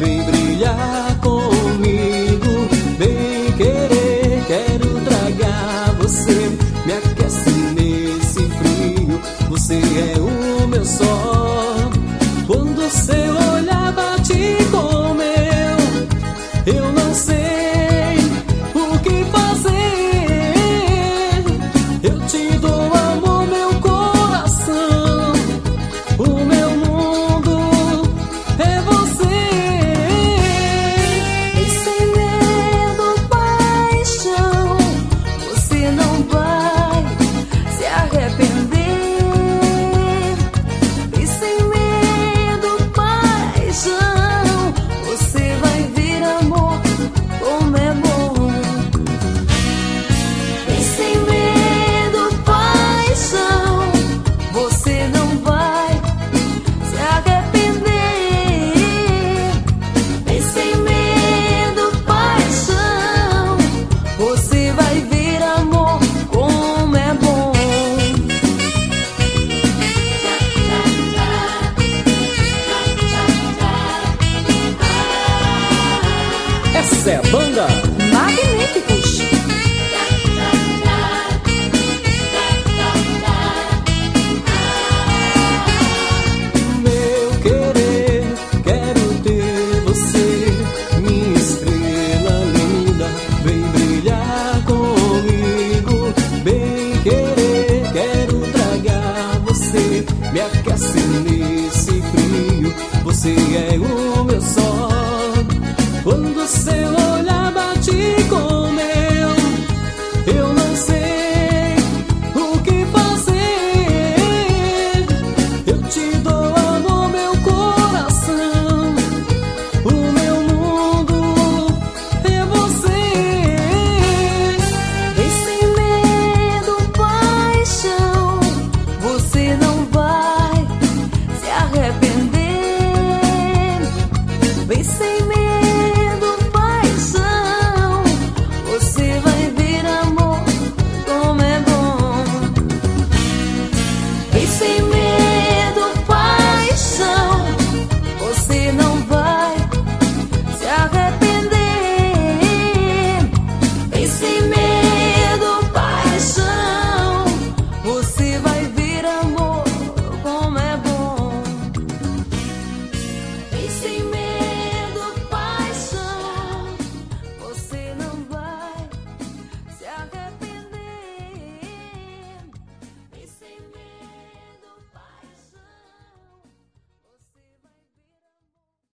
vem brilhar comigo. Vem querer, quero tragar você, me aquece nesse frio. Você é o meu sol. Quando seu olhar bate com meu, eu não sei o que fazer. Eu te dou amor, meu coração. O meu mundo é você. E sem medo, paixão, você não vai se arrepender. E sem medo, paixão, você vai ver amor como é bom. E sem medo, paixão, você não vai se arrepender. E sem medo, paixão, você vai ver amor como é bom. Essa é a banda Magníficos. Meu querer, quero ter você, minha estrela linda. Vem brilhar comigo. Vem querer, quero tragar você, me aquece nesse frio. Você é o meu sol. Quando seu olhar bate com o meu, eu não sei o que fazer. Eu te dou amor, meu coração. O meu mundo é você. E sem medo, paixão, você não vai se arrepender. Vem sem medo,